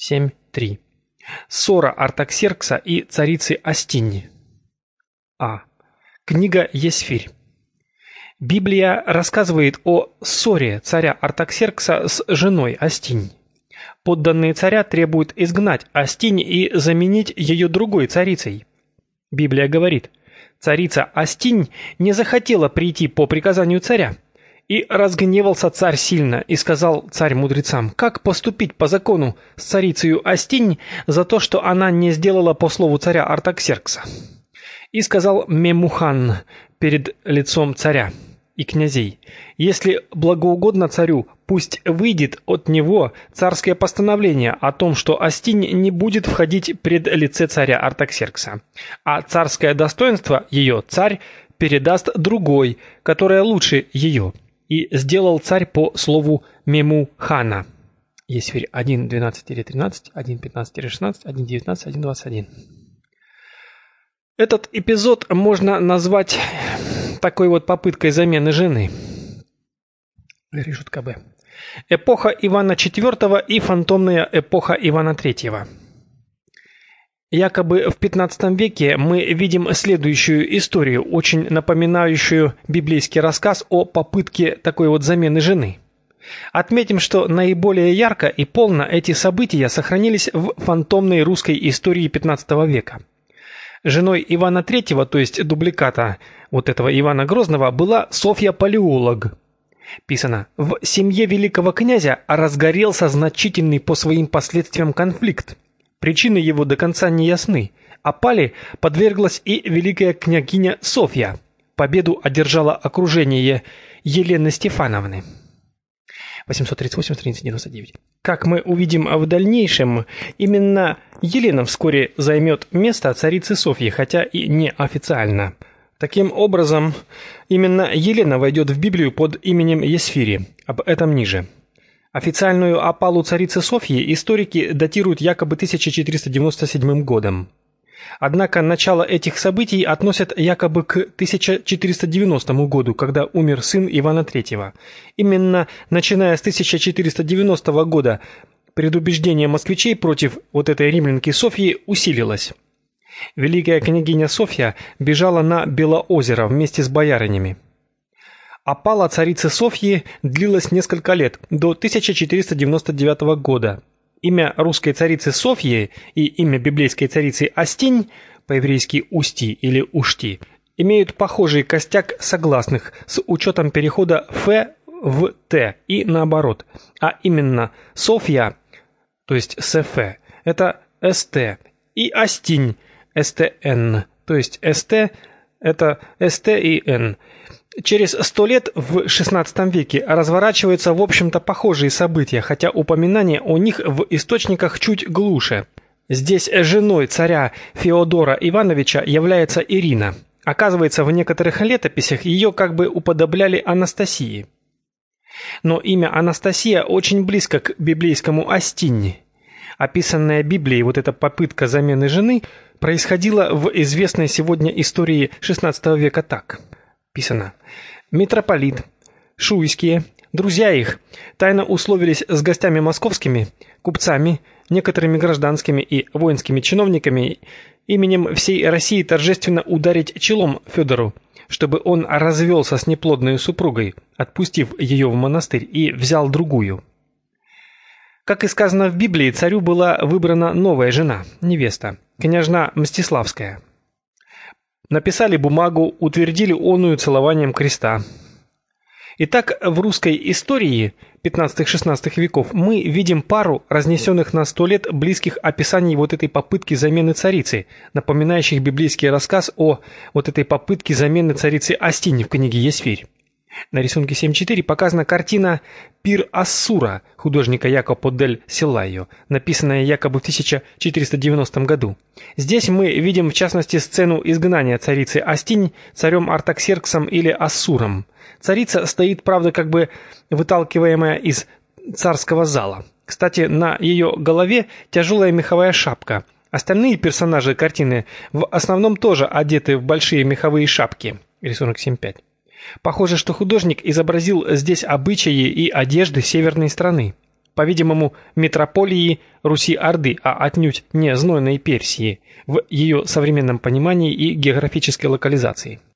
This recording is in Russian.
7.3. Ссора Артаксеркса и царицы Астинь. Книга Есфирь. Библия рассказывает о ссоре царя Артаксеркса с женой Астинь. Подданные царя требуют изгнать Астинь и заменить ее другой царицей. Библия говорит: царица Астинь не захотела прийти по приказанию царя. И разгневался царь сильно, и сказал царь мудрецам: как поступить по закону с царицею Астинь за то, что она не сделала по слову царя Артаксеркса? И сказал Мемухан перед лицом царя и князей: если благоугодно царю, пусть выйдет от него царское постановление о том, что Астинь не будет входить пред лице царя Артаксеркса, а царское достоинство ее царь передаст другой, которая лучше ее. И сделал царь по слову Мемухана. Есфирь 1.12-13, 1.15-16, 1.19, 1.21. Этот эпизод можно назвать такой вот попыткой замены жены. Решетка Б. Эпоха Ивана IV и фантомная эпоха Ивана III. Якобы в XV веке мы видим следующую историю, очень напоминающую библейский рассказ о попытке такой вот замены жены. Отметим, что наиболее ярко и полно эти события сохранились в фантомной русской истории XV века. Женой Ивана III, то есть дубликата вот этого Ивана Грозного, была Софья Палеолог. Писано: в семье великого князя разгорелся значительный по своим последствиям конфликт. Причины его до конца не ясны. Опале подверглась и великая княгиня Софья. Победу одержало окружение Елены Стефановны. 838, страница 99. Как мы увидим в дальнейшем, именно Елена вскоре займет место царицы Софьи, хотя и не официально. Таким образом, именно Елена войдет в Библию под именем Есфири. Об этом ниже. Официальную опалу царицы Софьи историки датируют якобы 1497 годом. Однако начало этих событий относят якобы к 1490 году, когда умер сын Ивана III. Именно начиная с 1490 года предубеждение москвичей против вот этой римлянки Софьи усилилось. Великая княгиня Софья бежала на Белоозеро вместе с боярынями. Опала царицы Софьи длилась несколько лет, до 1499 года. Имя русской царицы Софьи и имя библейской царицы Астинь, по-еврейски Усти или Ушти, имеют похожий костяк согласных с учетом перехода «ф» в «т» и наоборот. А именно Софья, то есть «сф», это «ст», и Астинь, «стн», то есть «ст», это «ст» и «н». Через 100 лет в XVI веке разворачиваются, в общем-то, похожие события, хотя упоминание о них в источниках чуть глуше. Здесь женой царя Феодора Ивановича является Ирина. Оказывается, в некоторых летописях ее как бы уподобляли Анастасии. Но имя Анастасия очень близко к библейскому Астинь. Описанная Библией вот эта попытка замены жены происходила в известной сегодня истории XVI века так. Писано: митрополит, шуйские, друзья их, тайно условились с гостями московскими, купцами, некоторыми гражданскими и воинскими чиновниками именем всей России торжественно ударить челом Федору, чтобы он развелся с неплодной супругой, отпустив ее в монастырь, и взял другую. Как и сказано в Библии, царю была выбрана новая жена, невеста, княжна Мстиславская. Написали бумагу, утвердили оную целованием креста. Итак, в русской истории XV-XVI веков мы видим пару разнесенных на 100 лет близких описаний вот этой попытки замены царицы, напоминающих библейский рассказ о вот этой попытке замены царицы Астинь в книге Есфирь. На рисунке 7.4 показана картина «Пир Ассура» художника Якопо дель Силайо, написанная якобы в 1490 году. Здесь мы видим в частности сцену изгнания царицы Астинь царем Артаксерксом или Ассуром. Царица стоит, правда, как бы выталкиваемая из царского зала. Кстати, на ее голове тяжелая меховая шапка. Остальные персонажи картины в основном тоже одеты в большие меховые шапки. Рисунок 7.5. Похоже, что художник изобразил здесь обычаи и одежды северной страны. по-видимому, метрополии Руси-Орды, а отнюдь не знойной Персии в ее современном понимании и географической локализации.